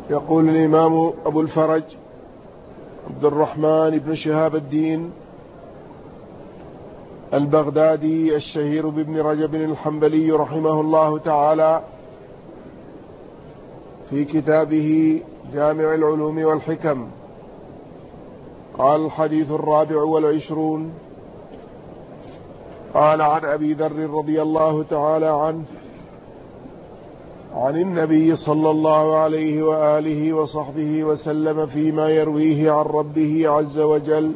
يقول الإمام أبو الفرج عبد الرحمن بن شهاب الدين البغدادي الشهير بابن رجب الحنبلي رحمه الله تعالى في كتابه جامع العلوم والحكم، قال: الحديث 24. قال: عن أبي ذر رضي الله تعالى عنه عن النبي صلى الله عليه وآله وصحبه وسلم فيما يرويه عن ربه عز وجل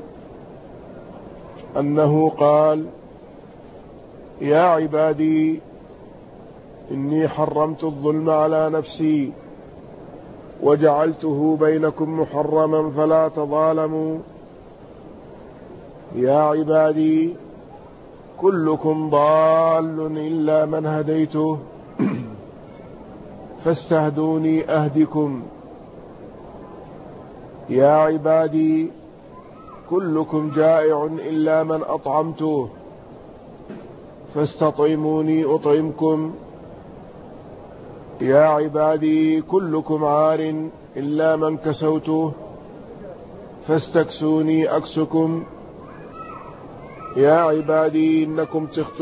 أنه قال: يا عبادي إني حرمت الظلم على نفسي وجعلته بينكم محرما فلا تظالموا. يا عبادي كلكم ضال إلا من هديته فاستهدوني أهدكم. يا عبادي كلكم جائع إلا من أطعمته فاستطعموني أطعمكم. يا عبادي كلكم عار إلا من كسوته فاستكسوني أكسكم. يا عبادي إنكم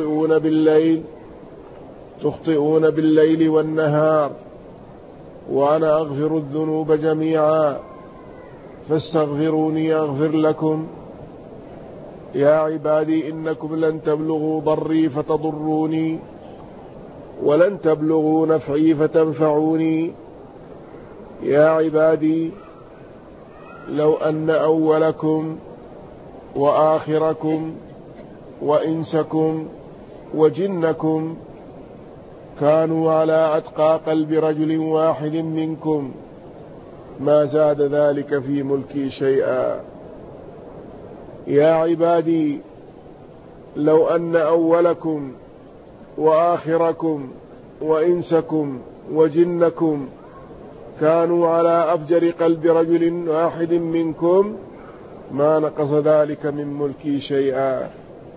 تخطئون بالليل والنهار وأنا أغفر الذنوب جميعا فاستغفروني أغفر لكم. يا عبادي إنكم لن تبلغوا ضري فتضروني ولن تبلغوا نفعي فتنفعوني. يا عبادي لو أن أولكم وآخركم وإنسكم وجنكم كانوا على أتقى قلب رجل واحد منكم ما زاد ذلك في ملكي شيئا. يا عبادي لو أن أولكم وآخركم وإنسكم وجنكم كانوا على أفجر قلب رجل واحد منكم ما نقص ذلك من ملكي شيئا.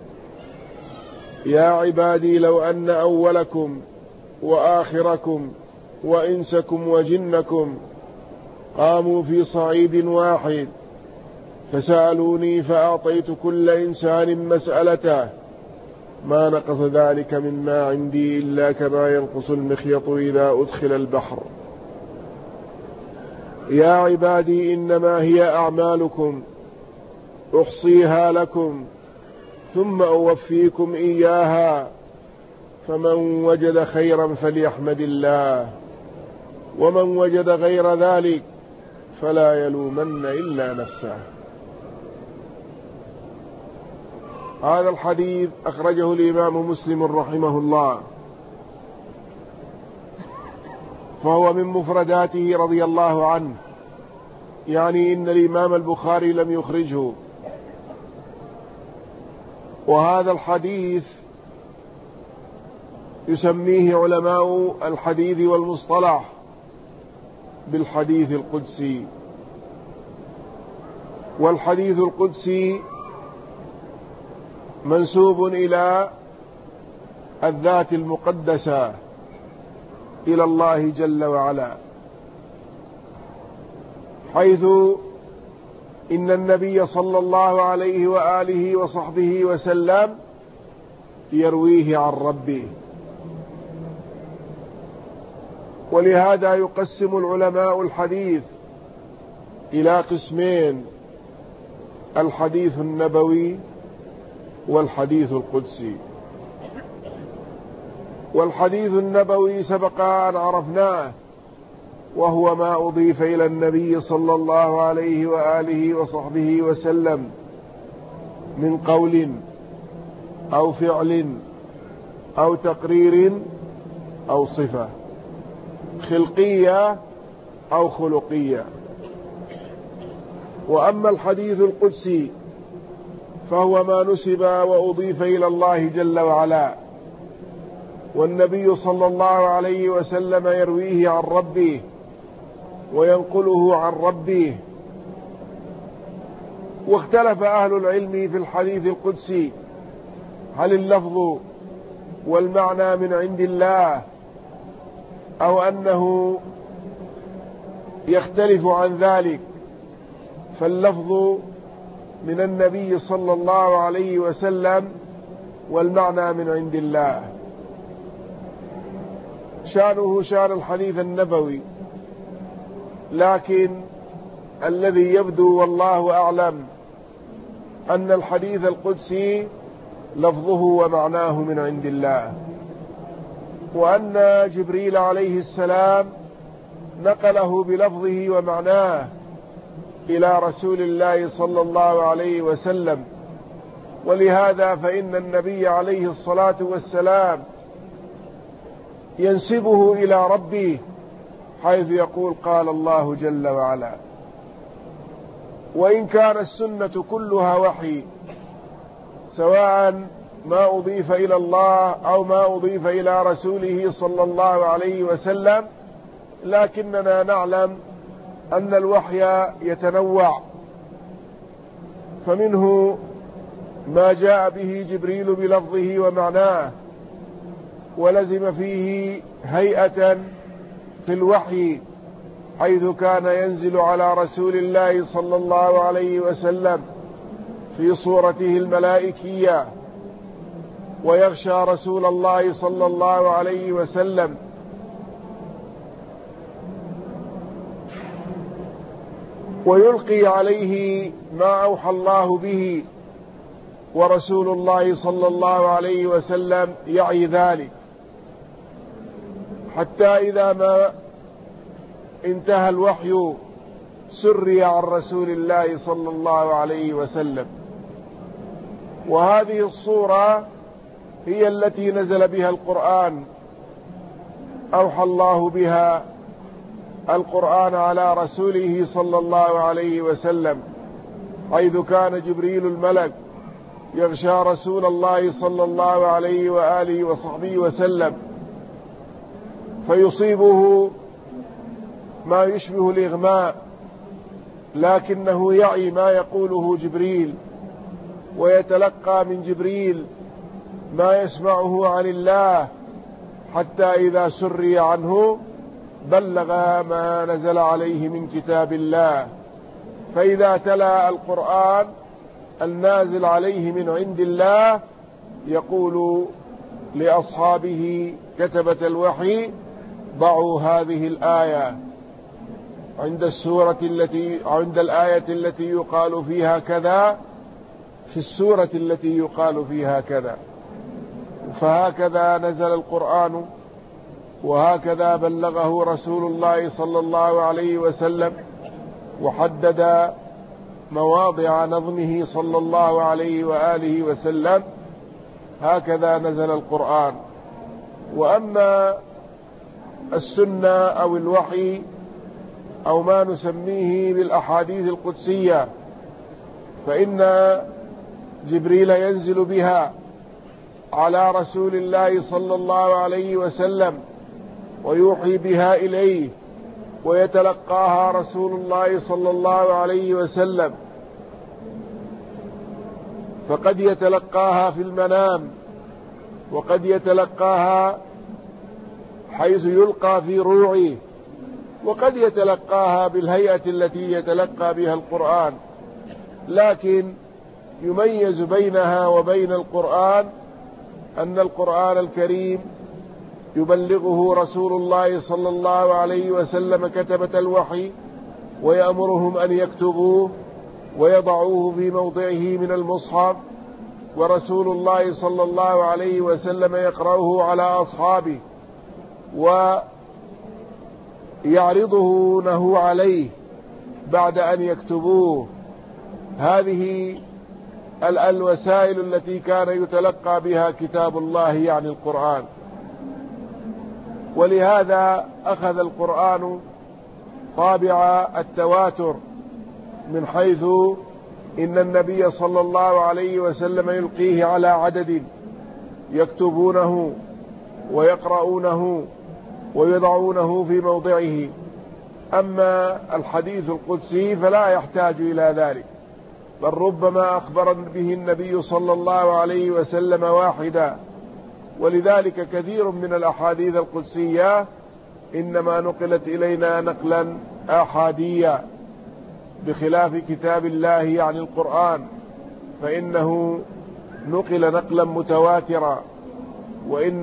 يا عبادي لو أن أولكم وآخركم وإنسكم وجنكم قاموا في صعيد واحد فسألوني فأعطيت كل إنسان مسألته ما نقص ذلك مما عندي إلا كما ينقص المخيط إذا أدخل البحر. يا عبادي إنما هي أعمالكم أحصيها لكم ثم أوفيكم إياها فمن وجد خيرا فليحمد الله ومن وجد غير ذلك فلا يلومن إلا نفسه. هذا الحديث أخرجه الإمام مسلم رحمه الله، فهو من مفرداته رضي الله عنه، يعني إن الإمام البخاري لم يخرجه. وهذا الحديث يسميه علماء الحديث والمصطلح بالحديث القدسي. والحديث القدسي منسوب إلى الذات المقدسة، إلى الله جل وعلا، حيث إن النبي صلى الله عليه وآله وصحبه وسلم يرويه عن ربه. ولهذا يقسم العلماء الحديث إلى قسمين: الحديث النبوي والحديث القدسي. والحديث النبوي سبق أن عرفناه، وهو ما أضيف إلى النبي صلى الله عليه وآله وصحبه وسلم من قول أو فعل أو تقرير أو صفة خلقية أو خلقية. وأما الحديث القدسي فهو ما نسب وأضيف إلى الله جل وعلا، والنبي صلى الله عليه وسلم يرويه عن ربه وينقله عن ربه. واختلف أهل العلم في الحديث القدسي هل اللفظ والمعنى من عند الله أو أنه يختلف عن ذلك، فاللفظ من النبي صلى الله عليه وسلم والمعنى من عند الله. شأنه شأن الحديث النبوي، لكن الذي يبدو والله أعلم أن الحديث القدسي لفظه ومعناه من عند الله، وأن جبريل عليه السلام نقله بلفظه ومعناه إلى رسول الله صلى الله عليه وسلم. ولهذا فإن النبي عليه الصلاة والسلام ينسبه إلى ربه، حيث يقول قال الله جل وعلا. وإن كان السنة كلها وحي، سواء ما أضيف إلى الله أو ما أضيف إلى رسوله صلى الله عليه وسلم، لكننا نعلم أن الوحي يتنوع، فمنه ما جاء به جبريل بلفظه ومعناه ولزم فيه هيئة في الوحي، حيث كان ينزل على رسول الله صلى الله عليه وسلم في صورته الملائكية، ويغشى رسول الله صلى الله عليه وسلم، ويلقي عليه ما أوحى الله به، ورسول الله صلى الله عليه وسلم يعي ذلك، حتى إذا ما انتهى الوحي سري عن رسول الله صلى الله عليه وسلم. وهذه الصورة هي التي نزل بها القرآن، أوحى الله بها القرآن على رسوله صلى الله عليه وسلم، حيث كان جبريل الملك يغشى رسول الله صلى الله عليه وآله وصحبه وسلم، فيصيبه ما يشبه الإغماء، لكنه يعي ما يقوله جبريل، ويتلقى من جبريل ما يسمعه عن الله، حتى إذا سري عنه بلغ ما نزل عليه من كتاب الله. فإذا تلا القرآن النازل عليه من عند الله يقول لأصحابه كتبة الوحي ضعوا هذه الآية عند الآية التي يقال فيها كذا، في السورة التي يقال فيها كذا. فهكذا نزل القرآن، وهكذا بلغه رسول الله صلى الله عليه وسلم، وحدد مواضع نظمه صلى الله عليه وآله وسلم. هكذا نزل القرآن. وأما السنة أو الوحي أو ما نسميه بالأحاديث القدسية، فإن جبريل ينزل بها على رسول الله صلى الله عليه وسلم ويوحي بها إليه، ويتلقاها رسول الله صلى الله عليه وسلم، فقد يتلقاها في المنام، وقد يتلقاها حيث يلقى في روعه، وقد يتلقاها بالهيئة التي يتلقى بها القرآن. لكن يميز بينها وبين القرآن أن القرآن الكريم يبلغه رسول الله صلى الله عليه وسلم كتبة الوحي، ويأمرهم أن يكتبوه ويضعوه في موضعه من المصحف، ورسول الله صلى الله عليه وسلم يقرأه على أصحابه ويعرضونه عليه بعد أن يكتبوه. هذه الوسائل التي كان يتلقى بها كتاب الله، يعني القرآن. ولهذا أخذ القرآن طابع التواتر، من حيث إن النبي صلى الله عليه وسلم يلقيه على عدد يكتبونه ويقرؤونه ويضعونه في موضعه. أما الحديث القدسي فلا يحتاج إلى ذلك، بل ربما أخبر به النبي صلى الله عليه وسلم واحدا. ولذلك كثير من الأحاديث القدسية إنما نقلت إلينا نقلا آحادية بخلاف كتاب الله عن القرآن، فإنه نقل نقلا متواترا، وإن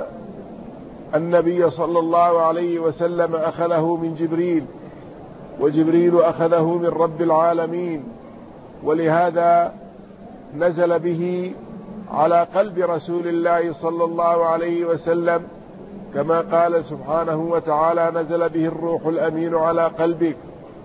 النبي صلى الله عليه وسلم أخذه من جبريل، وجبريل أخذه من رب العالمين، ولهذا نزل به على قلب رسول الله صلى الله عليه وسلم، كما قال سبحانه وتعالى: نزل به الروح الأمين على قلبك.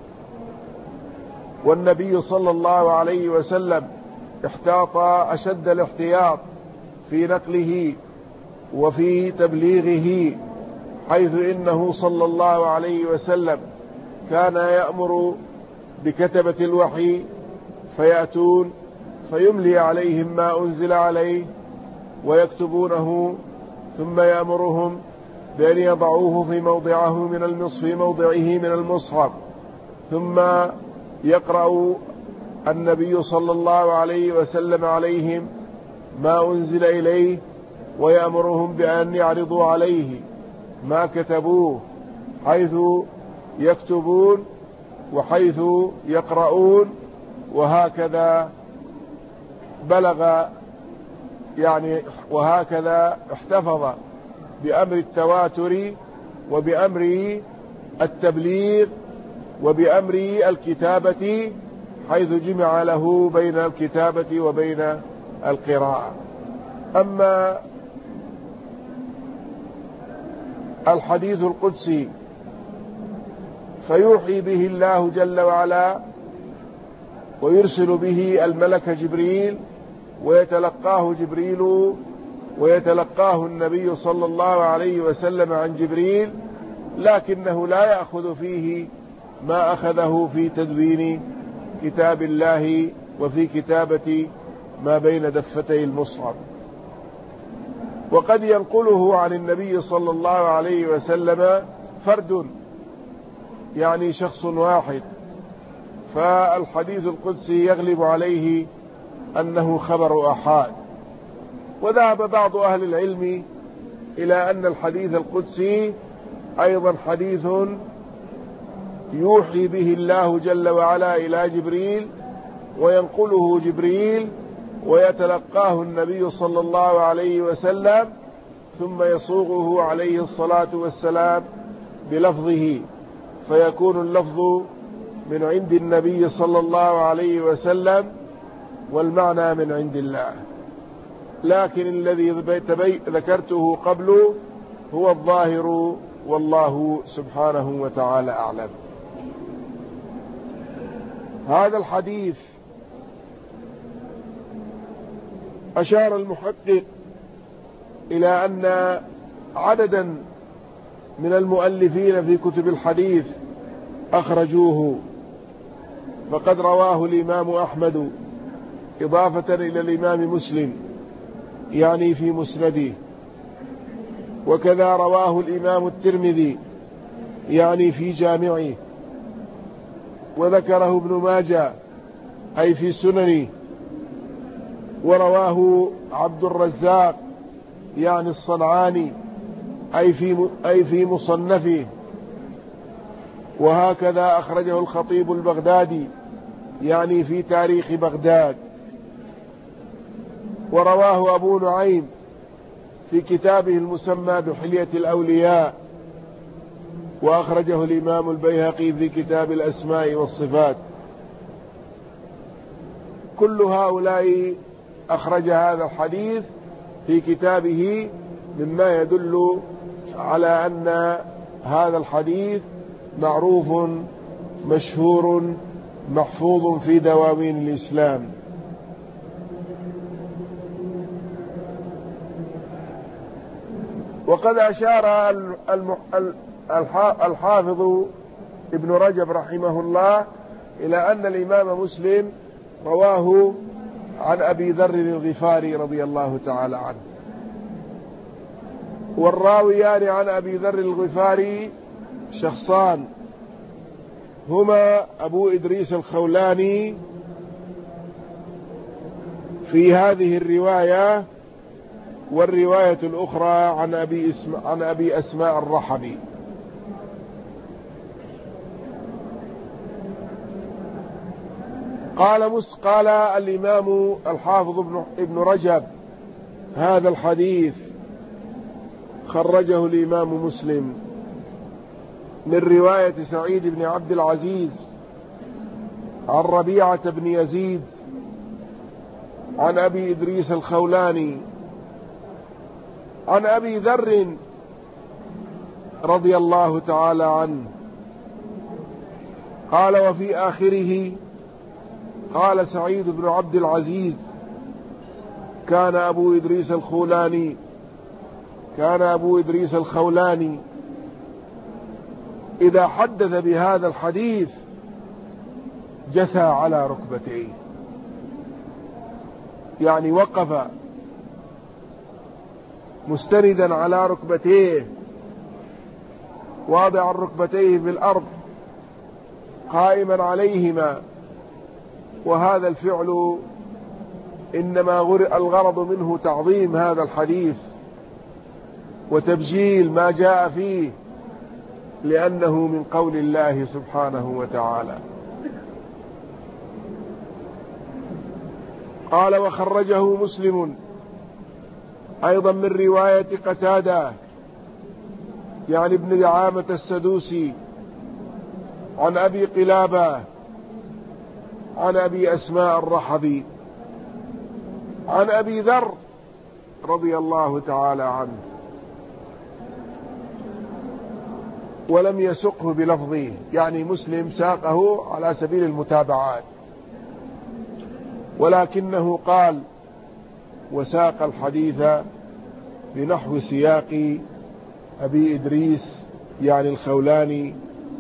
والنبي صلى الله عليه وسلم احتاط أشد الاحتياط في نقله وفي تبليغه، حيث إنه صلى الله عليه وسلم كان يأمر بكتبة الوحي فيأتون فيملي عليهم ما أنزل عليه ويكتبونه، ثم يأمرهم بأن يضعوه في موضعه في موضعه من المصحف، ثم يقرأ النبي صلى الله عليه وسلم عليهم ما أنزل إليه، ويأمرهم بأن يعرضوا عليه ما كتبوه، حيث يكتبون وحيث يقرؤون، وهكذا بلغ وهكذا احتفظ بأمر التواتر وبأمر التبليغ وبأمر الكتابة، حيث جمع له بين الكتابة وبين القراءة. أما الحديث القدسي فيوحي به الله جل وعلا ويرسل به الملك جبريل، ويتلقاه جبريل ويتلقاه النبي صلى الله عليه وسلم عن جبريل، لكنه لا يأخذ فيه ما أخذه في تدوين كتاب الله وفي كتابة ما بين دفتي المصحف. وقد ينقله عن النبي صلى الله عليه وسلم فرد، يعني شخص واحد، فالحديث القدسي يغلب عليه أنه خبر أحاد. وذهب بعض أهل العلم إلى أن الحديث القدسي أيضا حديث يوحي به الله جل وعلا إلى جبريل، وينقله جبريل ويتلقاه النبي صلى الله عليه وسلم، ثم يصوغه عليه الصلاة والسلام بلفظه، فيكون اللفظ من عند النبي صلى الله عليه وسلم والمعنى من عند الله. لكن الذي ذكرته قبله هو الظاهر، والله سبحانه وتعالى أعلم. هذا الحديث أشار المحقق إلى أن عددا من المؤلفين في كتب الحديث أخرجوه، فقد رواه الإمام أحمد إضافة إلى الإمام مسلم، يعني في مسنده، وكذا رواه الإمام الترمذي يعني في جامعه، وذكره ابن ماجه أي في سننه، ورواه عبد الرزاق يعني الصنعاني أي في مصنفه، وهكذا أخرجه الخطيب البغدادي يعني في تاريخ بغداد، ورواه أبو نعيم في كتابه المسمى بحلية الأولياء، وأخرجه الإمام البيهقي في كتاب الأسماء والصفات. كل هؤلاء أخرج هذا الحديث في كتابه، مما يدل على أن هذا الحديث معروف مشهور محفوظ في دواوين الإسلام. وقد أشار الحافظ ابن رجب رحمه الله إلى أن الإمام مسلم رواه عن أبي ذر الغفاري رضي الله تعالى عنه، والراويان عن أبي ذر الغفاري شخصان، هما أبو إدريس الخولاني في هذه الرواية، والرواية الأخرى عن أبي أسماء الرحبي. قال الإمام الحافظ ابن رجب: هذا الحديث خرجه الإمام مسلم من رواية سعيد بن عبد العزيز عن ربيعة بن يزيد عن أبي إدريس الخولاني عن أبي ذر رضي الله تعالى عنه قال: وفي آخره قال سعيد بن عبد العزيز: كان أبو إدريس الخولاني إذا حدث بهذا الحديث جثى على ركبتيه، يعني وقف مستندا على ركبتيه واضعا ركبتيه في الأرض قائما عليهما. وهذا الفعل إنما الغرض منه تعظيم هذا الحديث وتبجيل ما جاء فيه، لأنه من قول الله سبحانه وتعالى. قال: وخرجه مسلم أيضا من رواية قتادة يعني ابن دعامة السدوسي عن أبي قلابة عن أبي أسماء الرحبي عن أبي ذر رضي الله تعالى عنه، ولم يسقه بلفظه، يعني مسلم ساقه على سبيل المتابعات، ولكنه قال: وساق الحديث بنحو سياق أبي إدريس يعني الخولاني،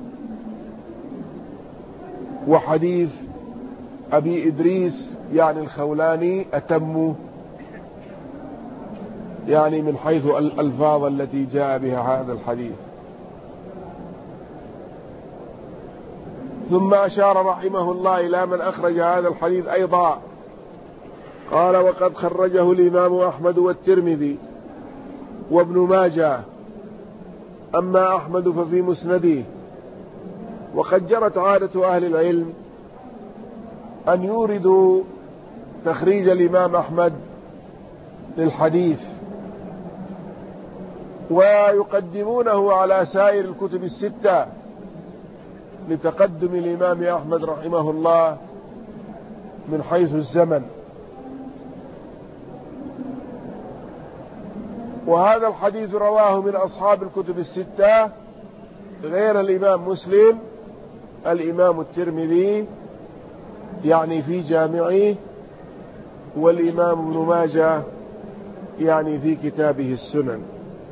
وحديث أبي إدريس يعني الخولاني أتم، يعني من حيث الألفاظ التي جاء بها هذا الحديث. ثم أشار رحمه الله إلى من أخرج هذا الحديث أيضا، قال: وقد خرجه الإمام أحمد والترمذي وابن ماجه، أما أحمد ففي مسنده. وقد جرت عادة أهل العلم أن يوردوا تخريج الإمام أحمد للحديث ويقدمونه على سائر الكتب الستة لتقدم الإمام أحمد رحمه الله من حيث الزمن. وهذا الحديث رواه من أصحاب الكتب الستة غير الإمام مسلم الإمام الترمذي يعني في جامعه، والإمام ابن ماجه يعني في كتابه السنن.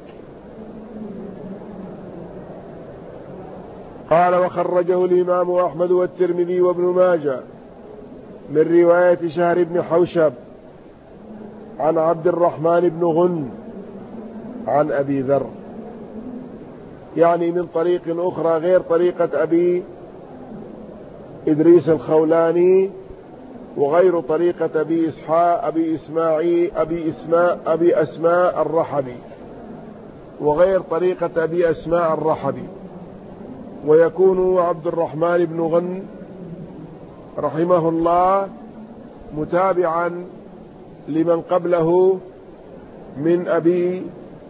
قال: وخرجه الإمام أحمد والترمذي وابن ماجه من رواية شهر بن حوشب عن عبد الرحمن بن غن عن أبي ذر، يعني من طريق أخرى غير طريقة أبي إدريس الخولاني، وغير طريقة أبي أسماء الرحبي، وغير طريقة أبي أسماء الرحبي. ويكون عبد الرحمن بن غن رحمه الله متابعا لمن قبله من أبي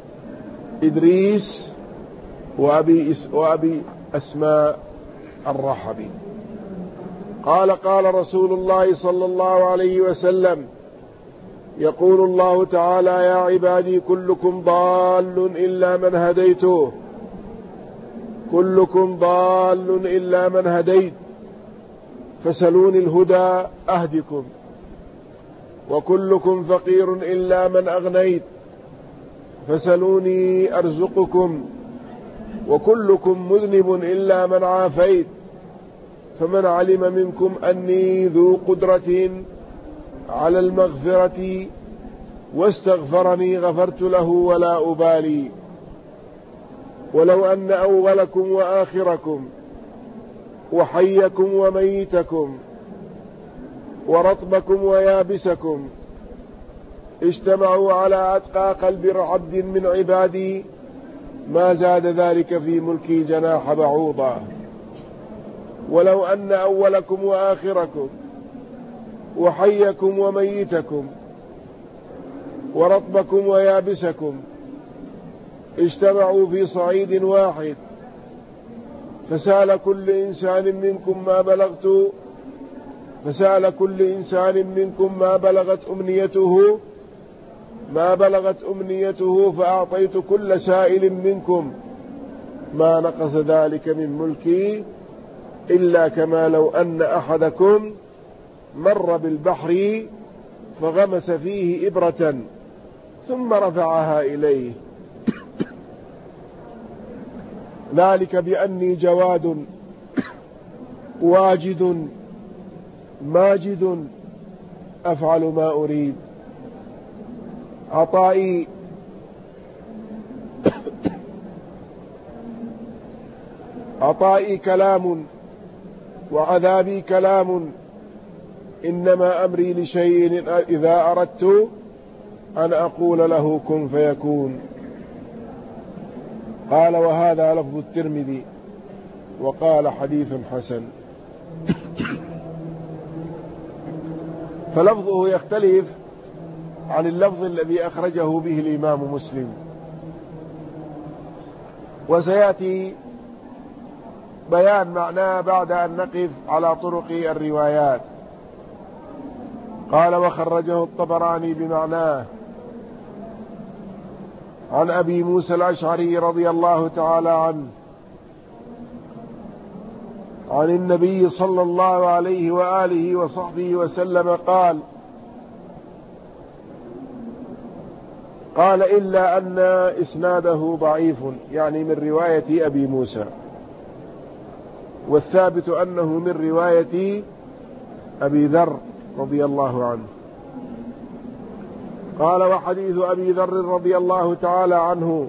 إدريس وأبي أسماء الرحبي. قال رسول الله صلى الله عليه وسلم: يقول الله تعالى: يا عبادي كلكم ضال إلا من هديته، كلكم ضال إلا من هديت، فسلوني الهدى أهدكم، وكلكم فقير إلا من أغنيت، فسلوني أرزقكم، وكلكم مذنب إلا من عافيت، فمن علم منكم أني ذو قدرة على المغفرة واستغفرني غفرت له ولا أبالي. ولو أن أولكم وآخركم وحيكم وميتكم ورطبكم ويابسكم اجتمعوا على أتقى قلب عبد من عبادي ما زاد ذلك في ملكي جناح بعوضة. ولو أن أولكم وآخركم وحيكم وميتكم ورطبكم ويابسكم اجتمعوا في صعيد واحد، فسأل كل إنسان منكم ما بلغت أمنيته فأعطيت كل سائل منكم ما نقص ذلك من ملكي إلا كما لو أن أحدكم مر بالبحر فغمس فيه إبرة ثم رفعها إليه، ذلك بأني جواد واجد ماجد أفعل ما أريد. عطائي كلام وعذابي كلام، إنما أمري لشيء إذا أردت أن أقول له كن فيكون. قال وهذا لفظ الترمذي، وقال حديث حسن. فلفظه يختلف عن اللفظ الذي أخرجه به الإمام مسلم، وسيأتي بيان معناه بعد أن نقف على طرق الروايات. قال وخرجه الطبراني بمعناه عن أبي موسى الأشعري رضي الله تعالى عنه عن النبي صلى الله عليه وآله وصحبه وسلم قال إلا أن إسناده ضعيف، يعني من رواية أبي موسى، والثابت أنه من رواية أبي ذر رضي الله عنه. قال وحديث أبي ذر رضي الله تعالى عنه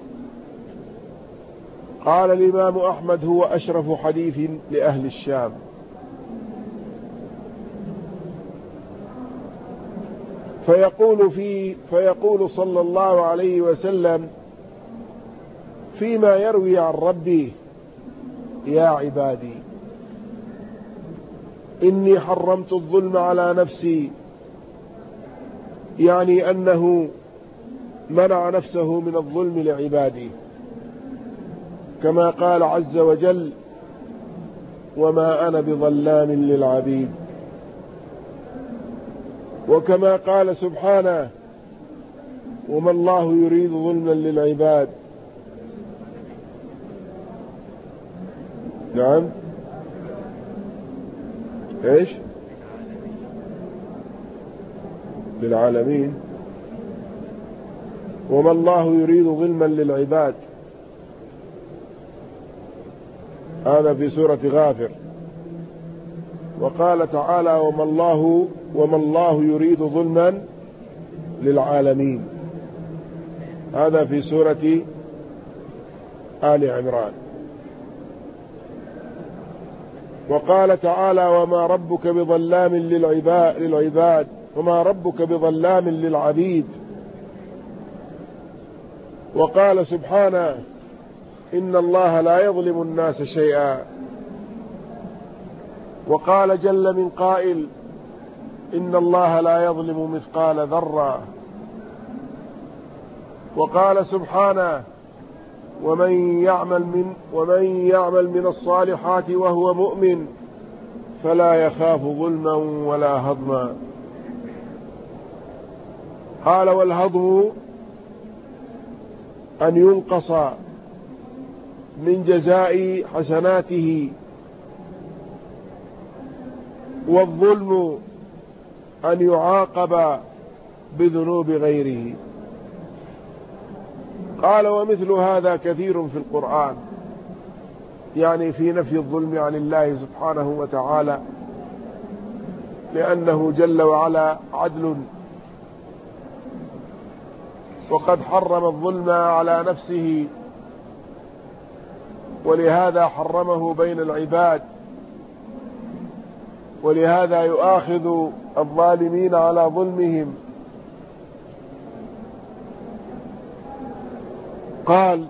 قال الإمام أحمد هو أشرف حديث لأهل الشام. فيقول صلى الله عليه وسلم فيما يروي عن ربي: يا عبادي إني حرمت الظلم على نفسي، يعني أنه منع نفسه من الظلم لعبادي، كما قال عز وجل: وما أنا بظلام للعبيد. وكما قال سبحانه: وما الله يريد ظلما للعباد. نعم، ايش؟ للعالمين. وما الله يريد ظلما للعباد، هذا في سورة غافر. وقال تعالى: وما الله يريد ظلما للعالمين، هذا في سورة آل عمران. وقال تعالى: وما ربك بظلام للعباد، وما ربك بظلام للعبيد. وقال سبحانه: إن الله لا يظلم الناس شيئا. وقال جل من قائل: إن الله لا يظلم مثقال ذرة. وقال سبحانه: ومن يعمل من الصالحات وهو مؤمن فلا يخاف ظلما ولا هضما. قال: والهضم أن ينقص من جزاء حسناته، والظلم أن يعاقب بذنوب غيره. قال: ومثل هذا كثير في القرآن، يعني في نفي الظلم عن الله سبحانه وتعالى، لأنه جل وعلا عدل، وقد حرم الظلم على نفسه، ولهذا حرمه بين العباد، ولهذا يؤاخذ الظالمين على ظلمهم. قال: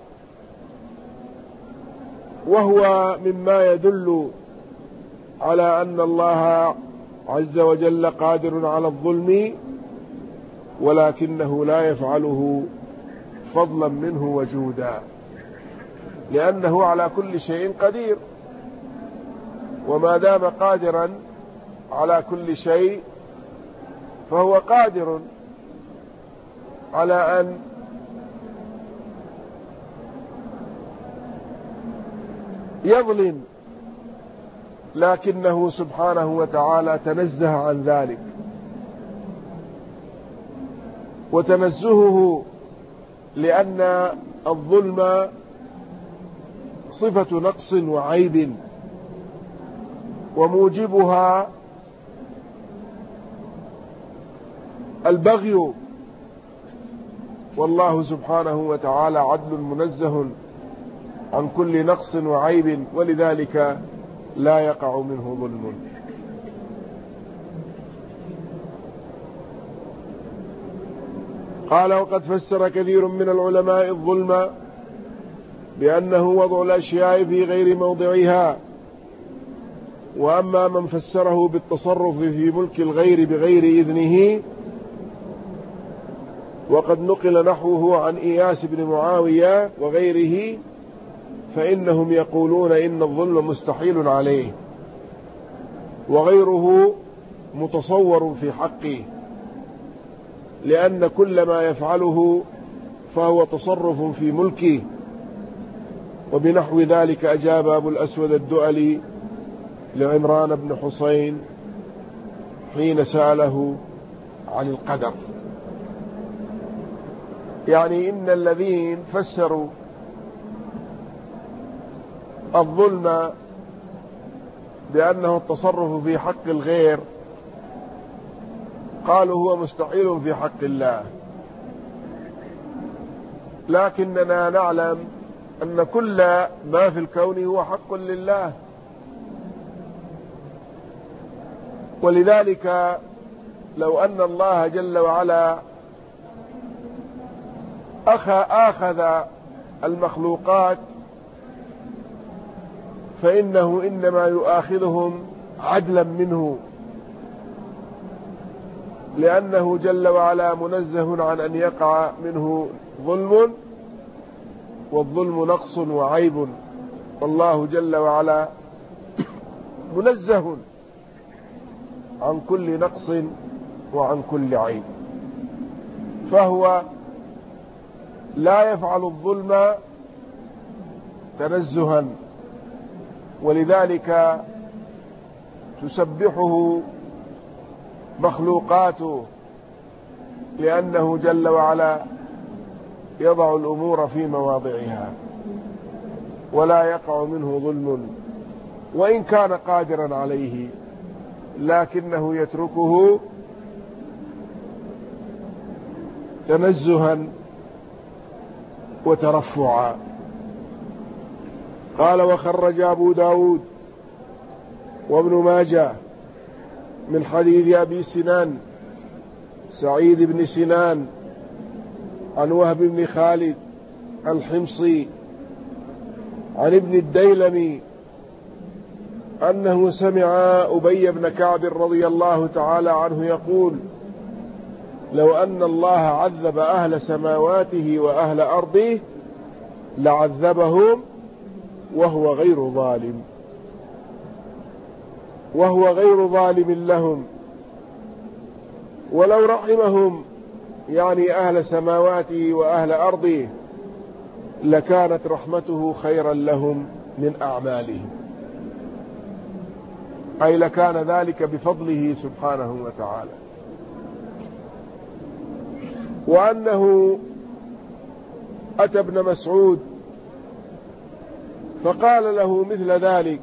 وهو مما يدل على أن الله عز وجل قادر على الظلم، ولكنه لا يفعله فضلا منه وجودا، لأنه على كل شيء قدير، وما دام قادرا على كل شيء فهو قادر على أن يظلم، لكنه سبحانه وتعالى تنزه عن ذلك، وتنزهه لأن الظلم صفة نقص وعيب، وموجبها البغي، والله سبحانه وتعالى عدل منزه عن كل نقص وعيب، ولذلك لا يقع منه ظلم. قال: وقد فسر كثير من العلماء الظلم بأنه وضع الأشياء في غير موضعها، وأما من فسره بالتصرف في ملك الغير بغير إذنه، وقد نقل نحوه عن إياس بن معاوية وغيره، فإنهم يقولون إن الظلم مستحيل عليه، وغيره متصور في حقه، لأن كل ما يفعله فهو تصرف في ملكه. وبنحو ذلك أجاب أبو الأسود الدؤلي لعمران بن حسين حين سأله عن القدر، يعني إن الذين فسروا الظلم بأنه التصرف في حق الغير قالوا هو مستحيل في حق الله، لكننا نعلم أن كل ما في الكون هو حق لله، ولذلك لو أن الله جل وعلا أخذ المخلوقات فإنه إنما يؤاخذهم عدلا منه، لأنه جل وعلا منزه عن أن يقع منه ظلم، والظلم نقص وعيب، والله جل وعلا منزه عن كل نقص وعن كل عيب، فهو لا يفعل الظلم تنزها، ولذلك تسبحه مخلوقاته، لأنه جل وعلا يضع الأمور في مواضعها ولا يقع منه ظلم، وإن كان قادرا عليه لكنه يتركه تنزها وترفعا. قال: وخرج أبو داود وابن ماجه من حديث أبي سنان سعيد بن سنان عن وهب بن خالد الحمصي عن ابن الديلمي أنه سمع أبي بن كعب رضي الله تعالى عنه يقول: لو أن الله عذب أهل سماواته وأهل أرضه لعذبهم وهو غير ظالم لهم، ولو رحمهم يعني أهل سماواته وأهل أرضه لكانت رحمته خيرا لهم من أعمالهم، أي لكان ذلك بفضله سبحانه وتعالى. وأنه أتى ابن مسعود فقال له مثل ذلك،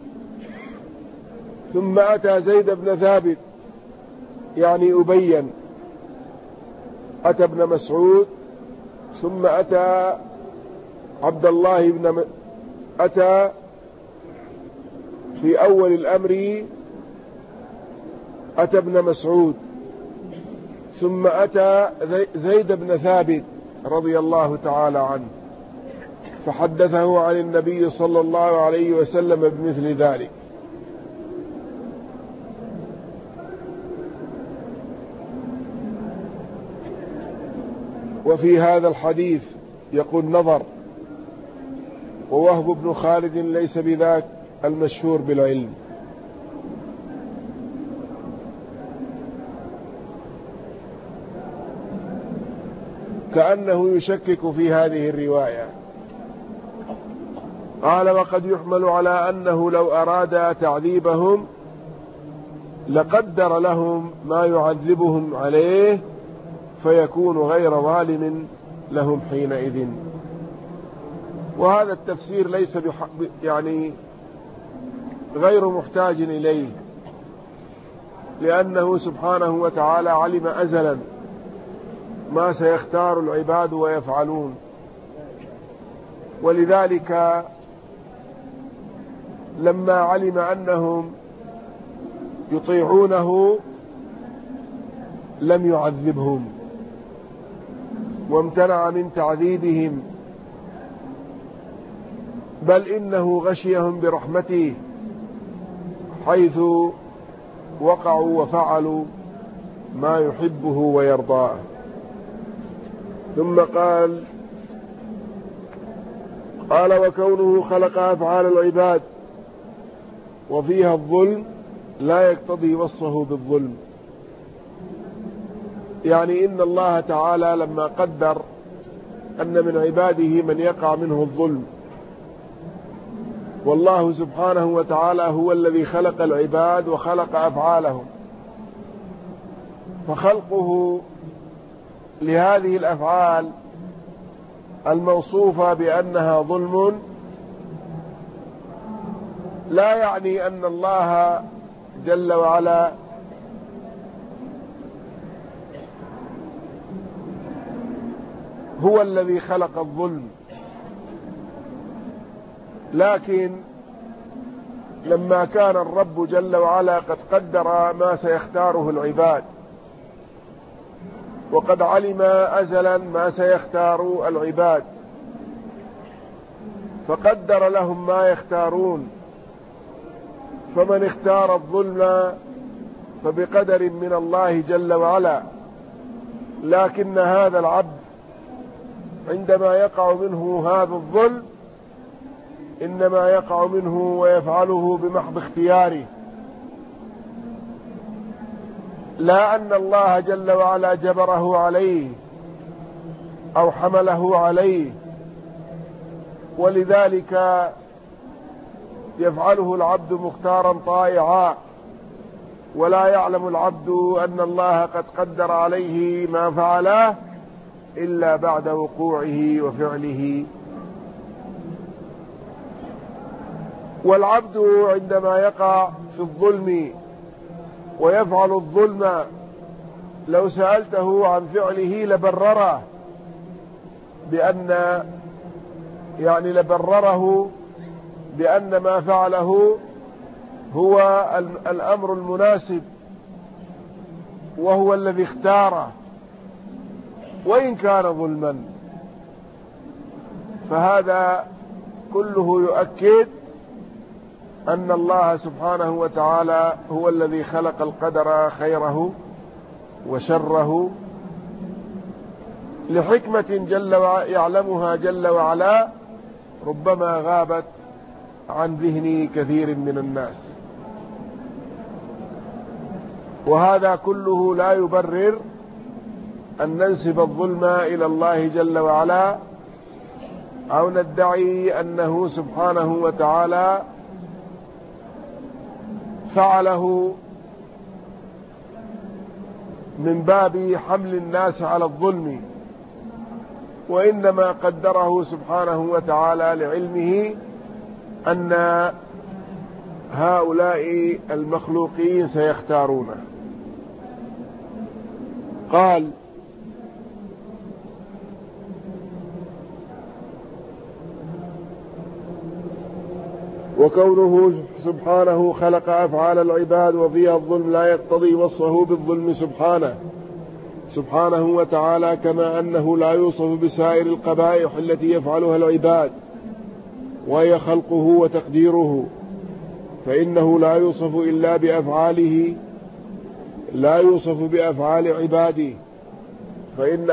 ثم أتى زيد بن ثابت يعني أبين، أتى ابن مسعود ثم أتى عبد الله بن أتى في أول الأمر أتى ابن مسعود، ثم أتى زيد بن ثابت رضي الله تعالى عنه فحدثه عن النبي صلى الله عليه وسلم بمثل ذلك. وفي هذا الحديث يقول نظر، ووهب بن خالد ليس بذاك المشهور بالعلم. كأنه يشكك في هذه الرواية. قال وقد يحمل على أنه لو أراد تعذيبهم لقدر لهم ما يعذبهم عليه فيكون غير ظالم لهم حينئذ. وهذا التفسير ليس يعني غير محتاج إليه، لأنه سبحانه وتعالى علم أزلا ما سيختار العباد ويفعلون، ولذلك لما علم أنهم يطيعونه لم يعذبهم وامتنع من تعذيبهم، بل إنه غشيهم برحمته حيث وقعوا وفعلوا ما يحبه ويرضاه. ثم قال وكونه خلق أفعال العباد وفيها الظلم لا يقتضي وصفه بالظلم. يعني إن الله تعالى لما قدر أن من عباده من يقع منه الظلم، والله سبحانه وتعالى هو الذي خلق العباد وخلق أفعالهم، فخلقه لهذه الأفعال الموصوفة بأنها ظلم لا يعني أن الله جل وعلا هو الذي خلق الظلم، لكن لما كان الرب جل وعلا قد قدر ما سيختاره العباد، وقد علم أزلا ما سيختار العباد، فقدر لهم ما يختارون، فمن اختار الظلم فبقدر من الله جل وعلا، لكن هذا العبد عندما يقع منه هذا الظلم إنما يقع منه ويفعله بمحض اختياره، لا أن الله جل وعلا جبره عليه أو حمله عليه، ولذلك يفعله العبد مختارا طائعا، ولا يعلم العبد أن الله قد قدر عليه ما فعله إلا بعد وقوعه وفعله. والعبد عندما يقع في الظلم ويفعل الظلم لو سألته عن فعله لبرره بأن ما فعله هو الأمر المناسب وهو الذي اختاره وإن كان ظلما. فهذا كله يؤكد أن الله سبحانه وتعالى هو الذي خلق القدر خيره وشره لحكمة يعلمها جل وعلا ربما غابت عن ذهن كثير من الناس. وهذا كله لا يبرر أن ننسب الظلم إلى الله جل وعلا أو ندعي أنه سبحانه وتعالى فعله من باب حمل الناس على الظلم، وإنما قدره سبحانه وتعالى لعلمه أن هؤلاء المخلوقين سيختارونه. قال وكونه سبحانه خلق أفعال العباد وفيها الظلم لا يقتضي وصفه بالظلم سبحانه وتعالى، كما أنه لا يوصف بسائر القبائح التي يفعلها العباد وهي خلقه وتقديره، فإنه لا يوصف إلا بأفعاله، لا يوصف بأفعال عباده، فإن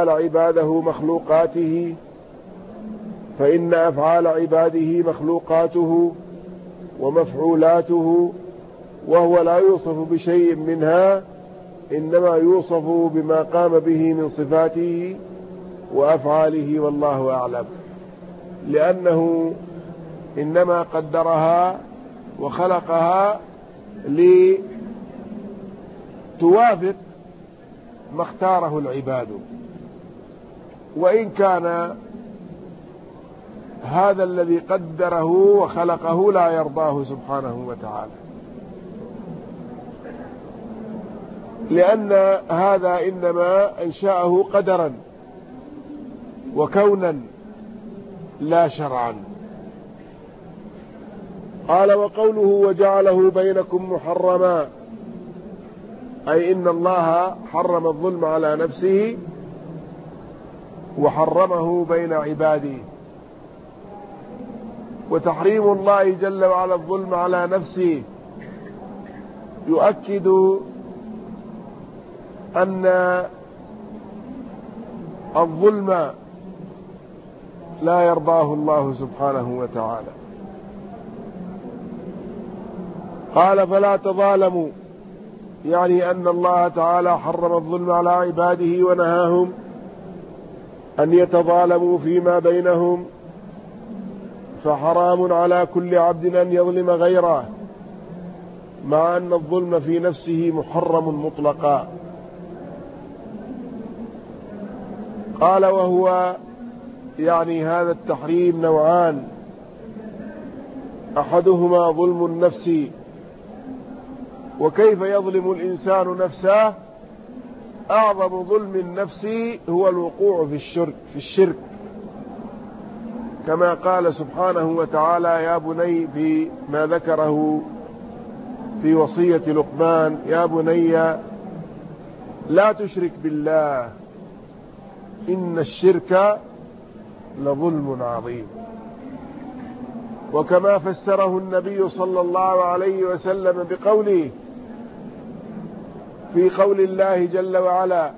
أفعال عباده مخلوقاته ومفعولاته، وهو لا يوصف بشيء منها، إنما يوصف بما قام به من صفاته وأفعاله، والله أعلم. لأنه إنما قدرها وخلقها لتوافق ما اختاره العباد، وإن كان هذا الذي قدره وخلقه لا يرضاه سبحانه وتعالى، لأن هذا إنما أنشأه قدرا وكونا لا شرعا. قال: وقوله وجعله بينكم محرما، أي إن الله حرم الظلم على نفسه وحرمه بين عباده. وتحريم الله جل وعلا الظلم على نفسه يؤكد أن الظلم لا يرضاه الله سبحانه وتعالى. قال: فلا تظالموا، يعني أن الله تعالى حرم الظلم على عباده ونهاهم أن يتظالموا فيما بينهم، فحرام على كل عبد أن يظلم غيره، مع أن الظلم في نفسه محرم مطلقا. قال: وهو يعني هذا التحريم نوعان: أحدهما ظلم النفس. وكيف يظلم الإنسان نفسه؟ أعظم ظلم النفس هو الوقوع في الشرك، كما قال سبحانه وتعالى: يا بني، فيما ذكره في وصية لقمان: يا بني لا تشرك بالله إن الشرك لظلم عظيم. وكما فسره النبي صلى الله عليه وسلم بقوله في قول الله جل وعلا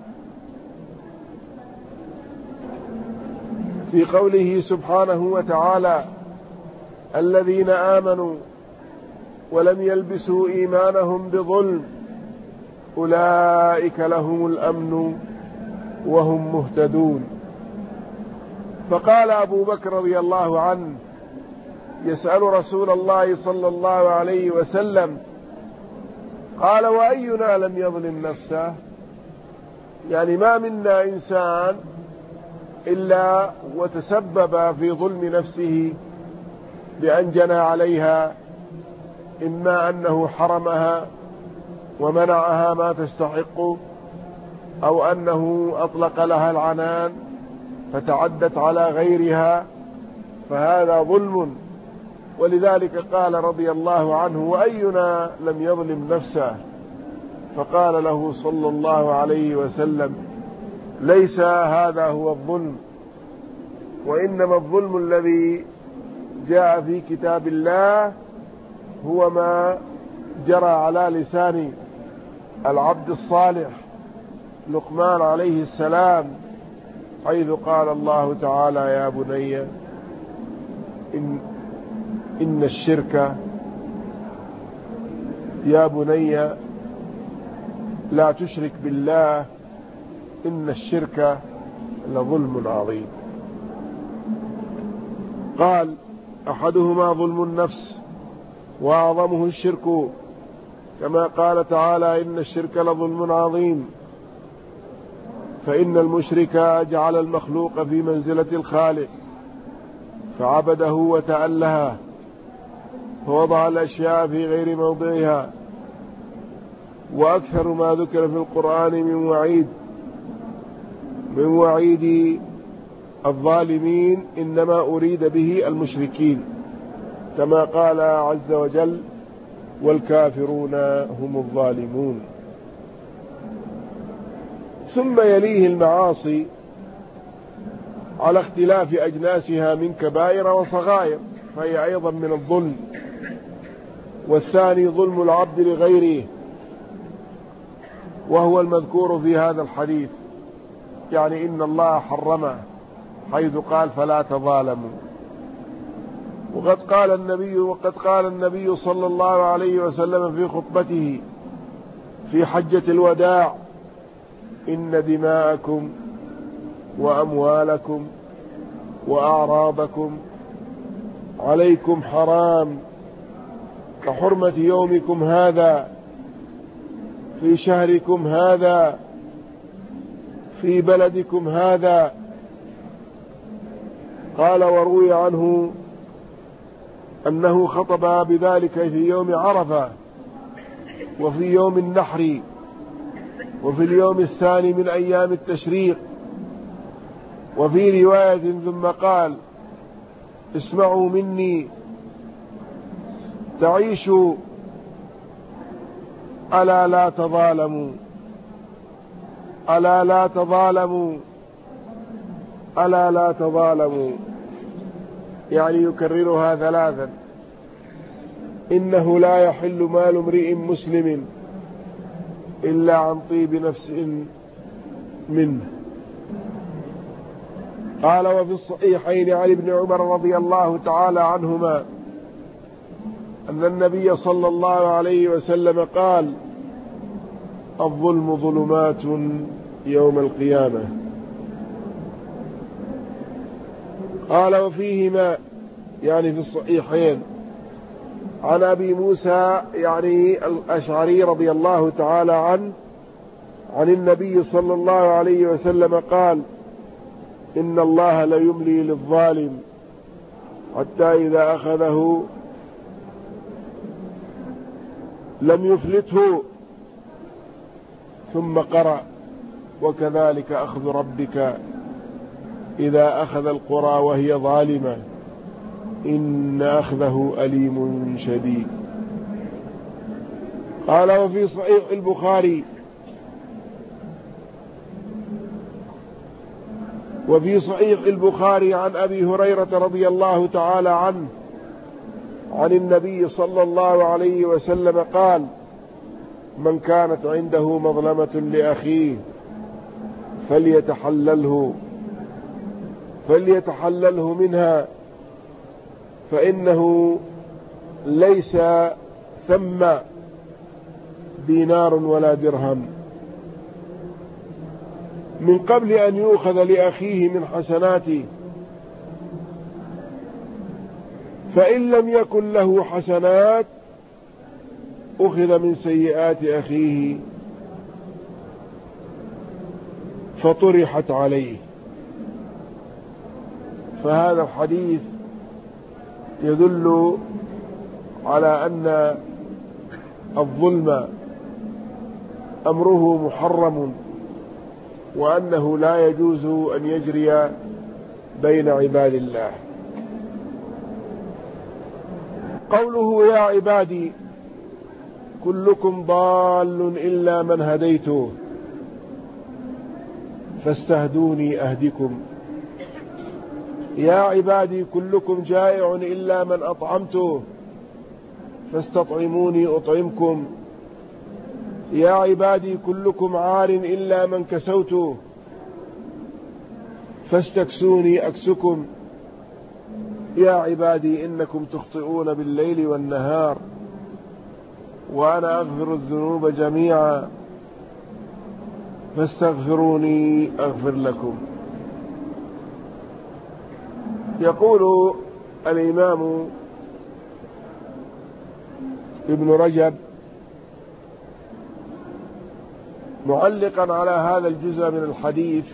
في قوله سبحانه وتعالى: الذين آمنوا ولم يلبسوا إيمانهم بظلم أولئك لهم الأمن وهم مهتدون. فقال أبو بكر رضي الله عنه يسأل رسول الله صلى الله عليه وسلم، قال: وأينا لم يظلم نفسه؟ يعني ما منا إنسان إلا وتسبب في ظلم نفسه بأن جنى عليها، إما أنه حرمها ومنعها ما تستحق، أو أنه أطلق لها العنان فتعدت على غيرها، فهذا ظلم. ولذلك قال رضي الله عنه: وأينا لم يظلم نفسه؟ فقال له صلى الله عليه وسلم: ليس هذا هو الظلم، وإنما الظلم الذي جاء في كتاب الله هو ما جرى على لسان العبد الصالح لقمان عليه السلام، حيث قال الله تعالى: يا بني إن الشرك، يا بني لا تشرك بالله إن الشرك لظلم عظيم. قال: أحدهما ظلم النفس وأعظمه الشرك، كما قال تعالى: إن الشرك لظلم عظيم. فإن المشرك جعل المخلوق في منزلة الخالق فعبده وتألهه، فوضع الأشياء في غير موضعها. وأكثر ما ذكر في القرآن من وعيد الظالمين إنما أريد به المشركين، كما قال عز وجل: والكافرون هم الظالمون. ثم يليه المعاصي على اختلاف أجناسها من كبائر وصغائر، فهي أيضا من الظلم. والثاني ظلم العبد لغيره، وهو المذكور في هذا الحديث، يعني إن الله حرمه حيث قال فلا تظالموا. وقد قال النبي صلى الله عليه وسلم في خطبته في حجة الوداع: إن دماءكم وأموالكم وأعراضكم عليكم حرام كحرمة يومكم هذا في شهركم هذا في بلدكم هذا. قال: وروي عنه أنه خطب بذلك في يوم عرفة وفي يوم النحر وفي اليوم الثاني من أيام التشريق. وفي رواية ثم قال: اسمعوا مني تعيشوا ألا لا تظالموا، ألا لا تظالموا، ألا لا تظالموا، يعني يكررها ثلاثا: إنه لا يحل مال امرئ مسلم إلا عن طيب نفس منه. قال: وفي الصحيحين عن ابن عمر رضي الله تعالى عنهما أن النبي صلى الله عليه وسلم قال: الظلم ظلمات يوم القيامة. قال: وفيهما يعني في الصحيحين عن أبي موسى يعني الأشعري رضي الله تعالى عنه عن النبي صلى الله عليه وسلم قال: إن الله ليملي للظالم حتى إذا أخذه لم يفلته. ثم قرأ: وكذلك أخذ ربك إذا أخذ القرى وهي ظالمة إن أخذه أليم شديد. قال: وفي صحيح البخاري عن أبي هريرة رضي الله تعالى عنه عن النبي صلى الله عليه وسلم قال: من كانت عنده مظلمة لأخيه فليتحلله منها، فإنه ليس ثم دينار ولا درهم من قبل أن يؤخذ لأخيه من حسناته، فإن لم يكن له حسنات أخذ من سيئات أخيه فطرحت عليه. فهذا الحديث يدل على أن الظلم أمره محرم، وأنه لا يجوز أن يجري بين عباد الله. قوله: يا عبادي كلكم ضال إلا من هديته فاستهدوني أهدكم. يا عبادي كلكم جائع إلا من أطعمته فاستطعموني أطعمكم. يا عبادي كلكم عار إلا من كسوته فاستكسوني أكسكم. يا عبادي إنكم تخطئون بالليل والنهار وأنا أغفر الذنوب جميعا فاستغفروني أغفر لكم. يقول الإمام ابن رجب معلقا على هذا الجزء من الحديث،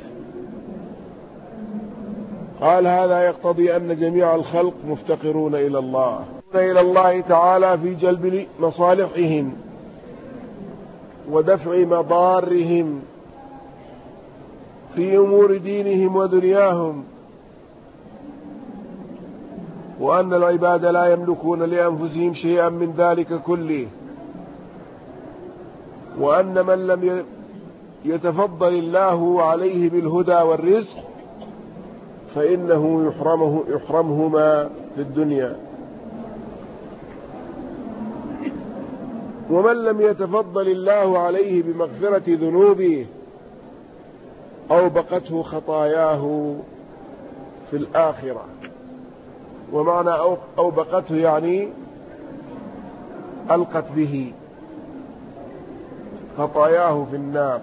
قال: هذا يقتضي أن جميع الخلق مفتقرون إلى الله تعالى في جلب مصالحهم ودفع مضارهم في أمور دينهم ودنياهم، وأن العباد لا يملكون لأنفسهم شيئا من ذلك كله، وأن من لم يتفضل الله عليه بالهدى والرزق فإنه يحرمهما في الدنيا، ومن لم يتفضل الله عليه بمغفرة ذنوبه أوبقته خطاياه في الآخرة. ومعنى أوبقته يعني ألقت به خطاياه في النار.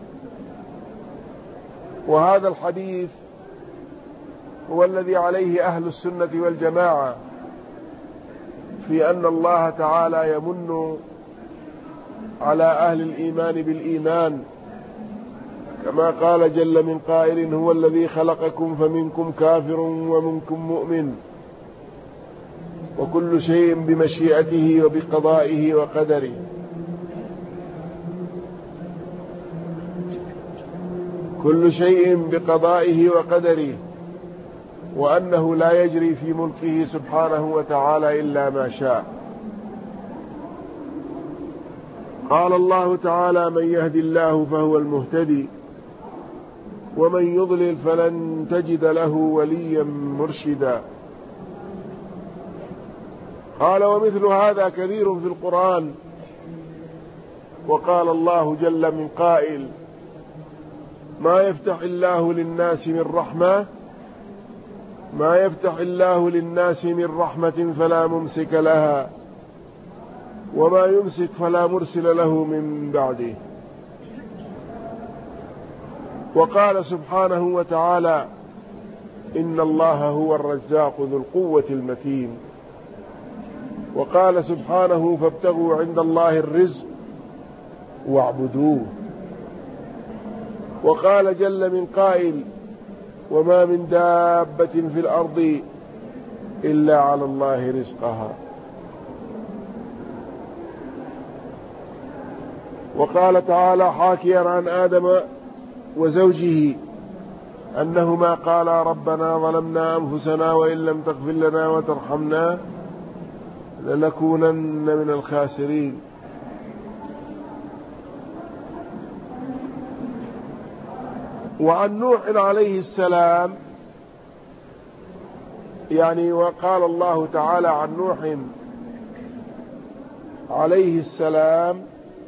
وهذا الحديث هو الذي عليه أهل السنة والجماعة في أن الله تعالى يمن على أهل الإيمان بالإيمان، كما قال جل من قائل: هو الذي خلقكم فمنكم كافر ومنكم مؤمن، وكل شيء بمشيئته وبقضائه وقدره. كل شيء بقضائه وقدره، وأنه لا يجري في ملكه سبحانه وتعالى إلا ما شاء. قال الله تعالى: من يهد الله فهو المهتدي ومن يضلل فلن تجد له وليا مرشدا. قال: ومثل هذا كثير في القرآن. وقال الله جل من قائل: ما يفتح الله للناس من رحمة فلا ممسك لها وما يمسك فلا مرسل له من بعده. وقال سبحانه وتعالى: إن الله هو الرزاق ذو القوة المتين. وقال سبحانه: فابتغوا عند الله الرزق واعبدوه. وقال جل من قائل: وما من دابة في الأرض إلا على الله رزقها. وقال تعالى حاكيا عن آدم وزوجه أنهما قالا: ربنا ظلمنا أنفسنا وإن لم تغفر لنا وترحمنا لنكونن من الخاسرين. وعن نوح عليه السلام، يعني وقال الله تعالى عن نوح عليه السلام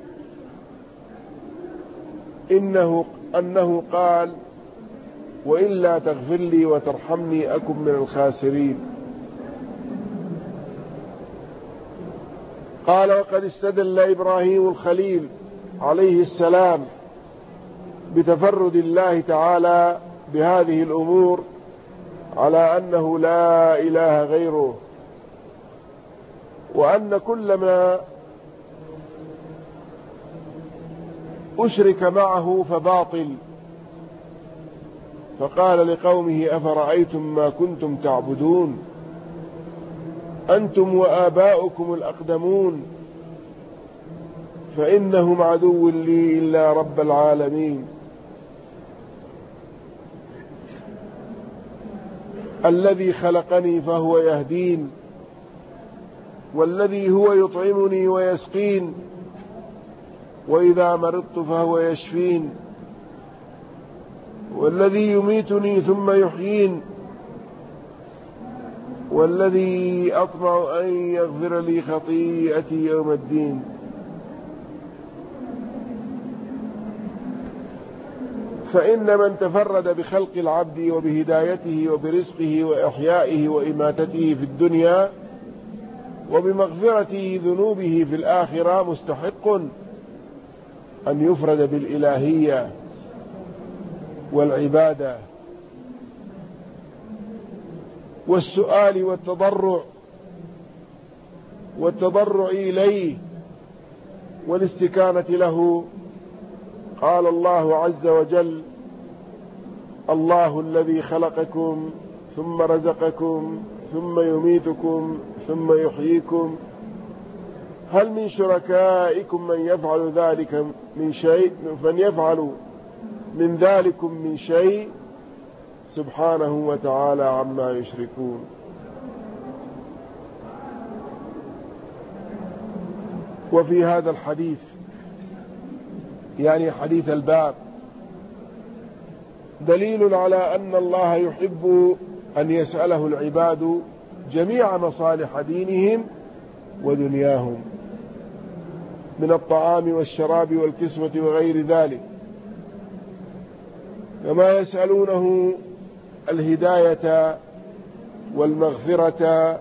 أنه قال: وإلا تغفر لي وترحمني أكن من الخاسرين. قال: وقد استدل إبراهيم الخليل عليه السلام بتفرد الله تعالى بهذه الأمور على أنه لا إله غيره، وأن كل ما أشرك معه فباطل. فقال لقومه: أفرأيتم ما كنتم تعبدون أنتم وآباؤكم الأقدمون فإنهم عدو لي إلا رب العالمين الذي خلقني فهو يهدين، والذي هو يطعمني ويسقين، وإذا مرضت فهو يشفين، والذي يميتني ثم يحيين، والذي أطمع أن يغفر لي خطيئتي يوم الدين. فإن من تفرد بخلق العبد وبهدايته وبرزقه وإحيائه وإماتته في الدنيا وبمغفرته ذنوبه في الآخرة مستحق أن يفرد بالإلهية والعبادة والسؤال والتضرع إليه والاستكانة له. قال الله عز وجل: الله الذي خلقكم ثم رزقكم ثم يميتكم ثم يحييكم هل من شركائكم من يفعل ذلك من شيء من ذلكم من شيء سبحانه وتعالى عما يشركون. وفي هذا الحديث، يعني حديث الباب، دليل على أن الله يحب أن يسأله العباد جميع مصالح دينهم ودنياهم من الطعام والشراب والكسوة وغير ذلك، كما يسألونه الهداية والمغفرة.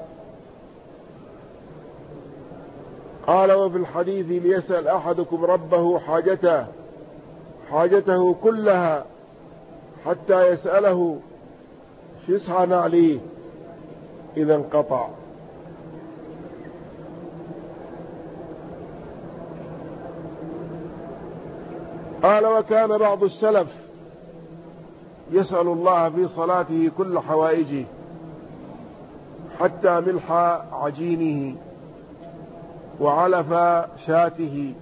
قال وفي الحديث ليسأل أحدكم ربه حاجته كلها حتى يسأله فسحا عليه إذا انقطع. قال وكان بعض السلف يسأل الله في صلاته كل حوائجه حتى ملح عجينه وعلف شاته.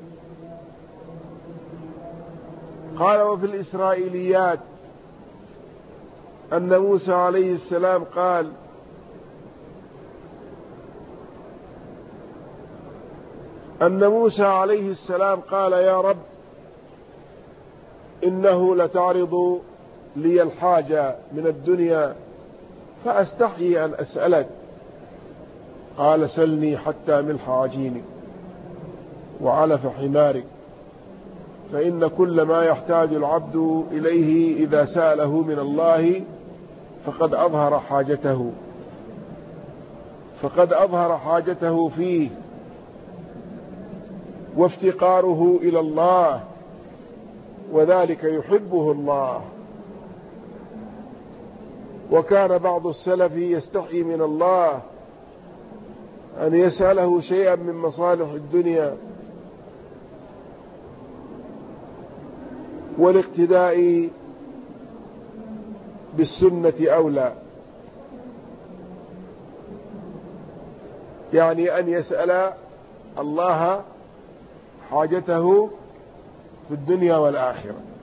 قال وفي الإسرائيليات أن موسى عليه السلام قال يا رب إنه لتعرض لي الحاجة من الدنيا فأستحيي أن أسألك. قال سلني حتى ملح عجينك وعلف حمارك، فإن كل ما يحتاج العبد إليه إذا سأله من الله فقد أظهر حاجته فيه وافتقاره إلى الله، وذلك يحبه الله. وكان بعض السلف يستحي من الله أن يسأله شيئا من مصالح الدنيا، والاقتداء بالسنة أولى، يعني أن يسأل الله حاجته في الدنيا والآخرة.